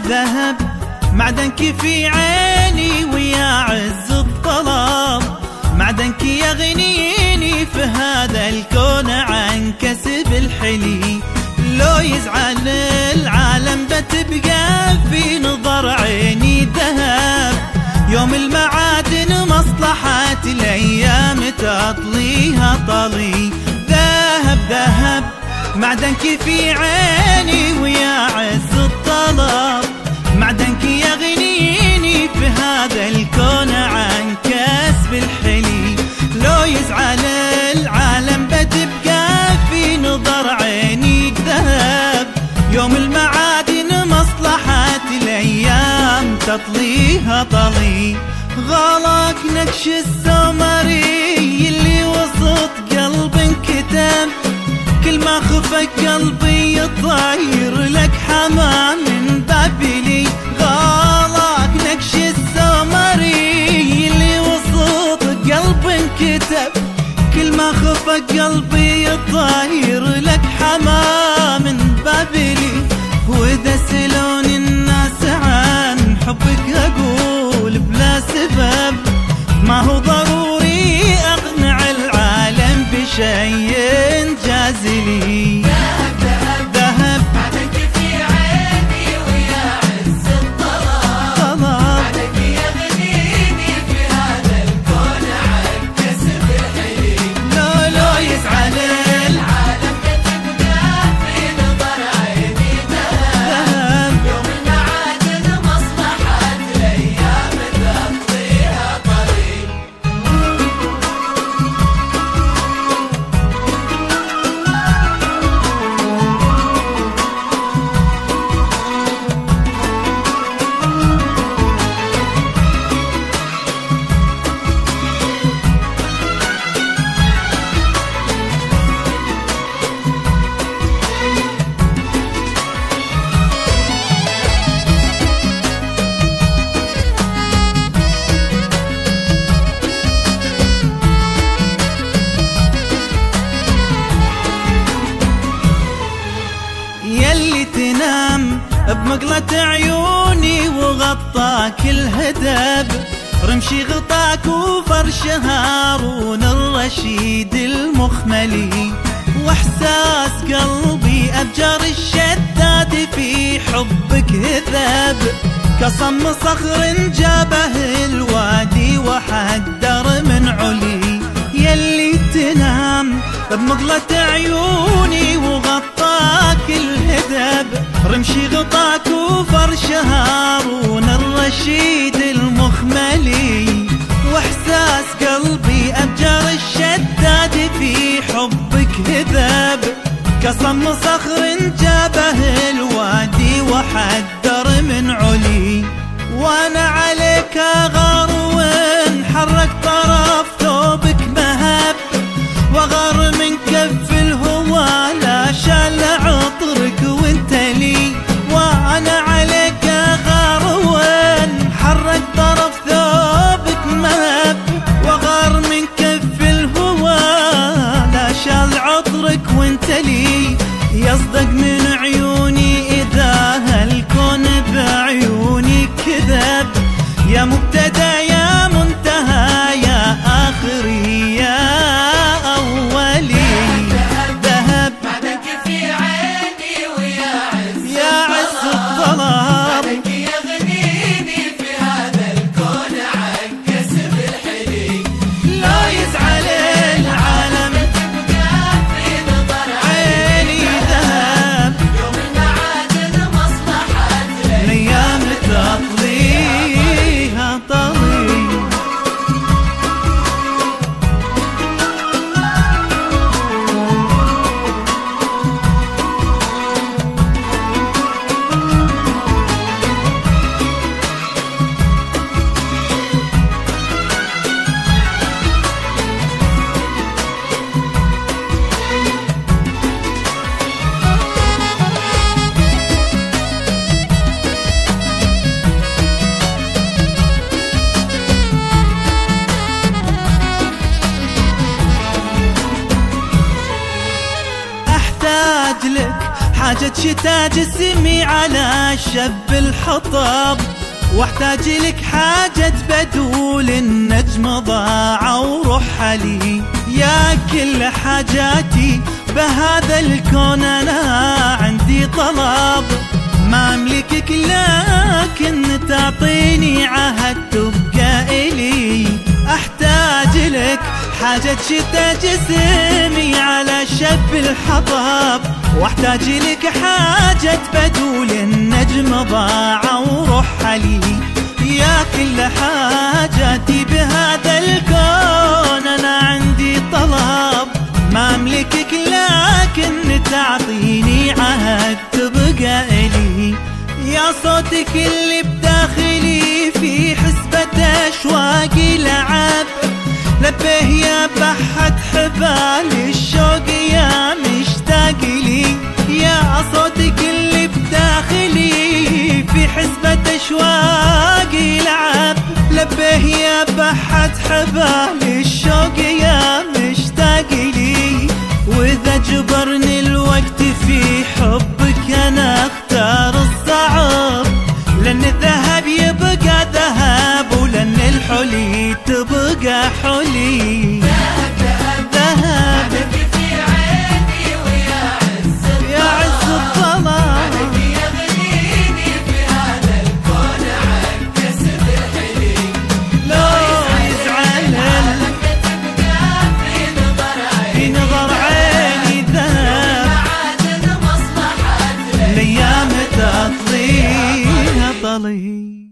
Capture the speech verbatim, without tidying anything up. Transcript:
ذهب معدنك في عيني ويا عز الطلب، معدنك يغنيني في هذا الكون عن كسب الحلي. لو يزعل العالم بتبقى في نظر عيني ذهب، يوم المعادن مصلحة الأيام تطليها طلي. ذهب ذهب معدنك في عيني ويا عز الطلب، معدنك يغنيني في هذا الكون عن كسب الحلي. لو يزعل العالم بتبقى في نظر عيني ذهب، يوم المعادن مصلحة الأيام تطليها طلي. غلق نكش السمري اللي وسط قلب انكتم، كل ما خفك قلبي يطير لك حمام من بابلي. غلق نكش السمري اللي وسط قلب انكتم، كل ما خفك قلبي يطير لك حمام من بابلي. وإذا سلون الناس عن حبك أقول بلا سبب، ما هو ضروري أقنع العالم بشيء جازلي. ذهب ذهب ذهب معدنك في عيني ويا عز الطلب، معدنك يغنيني في هذا الكون عن كسب الحلي. لو لو يزعل العالم بتبقى في نظر عيني ذهب، يوم المعادن مصلحة الأيام تطليها طريق. يلي تنام بمقلة عيوني وغطاك الهدب، رمشي غطاك وفرش هارون الرشيد المخملي. واحساس قلبي ابجر الشداد في حبك هذب، كصم صخر جابه الوادي وحدر من علي. يلي تنام بمقلة عيوني وغطاك الهدب، رمشي غطاك وفرش هارون الرشيد المخملي. واحساس قلبي ابجر الشداد في حبك هذب، كصم صخر جابه الوادي وحدر من علي. وانا عليك اغار وانحرك طرف ثوبك مهب، وغار من كف الهوى لا شال عطرك وانت لي. وانا عليك اغار وانحرك طرف ثوبك مهب، وغار من كف الهوى لا شال عطرك وانت لي. يصدق من عيوني اذا هالكون حاجة شتا جسمي على شب الحطب، واحتاج لك حاجة بدول النجم ضاع ورحلي. يا كل حاجاتي بهذا الكون أنا عندي طلب، ما أملكك لكن تعطيني عهد تبقى إلي. أحتاج لك حاجة شتا جسمي على شب الحطب، واحتاج لك حاجة بدول النجم ضاع ورحلي. يا كل حاجاتي بهذا الكون أنا عندي طلب، ما أملكك لكن تعطيني عهد تبقى إلي. يا صوتك اللي بداخلي في حسبة أشواقي لعب، لبيه يا بحة حبال الشوق يا مشتاق لي. يا صوتك اللي بداخلي في حسبة أشواقي لعب، لبيه يا بحة حبال الشوق يا مشتاق لي. وإذا جبرني الوقت في حبك أنا أختار الصعب، لأن الذهب يبقى ذهب ولأن الحلي تبقى حلي. ذهب ذهب ذهب في عيني ويا عز يا عز الظلام، عنك يغنيني في هذا الكون عن كسب حلي. لو يزعل لما تبقى في نظر في عيني نظر عيني ذهب، عاد المصلحة الأيام تطليها طلي.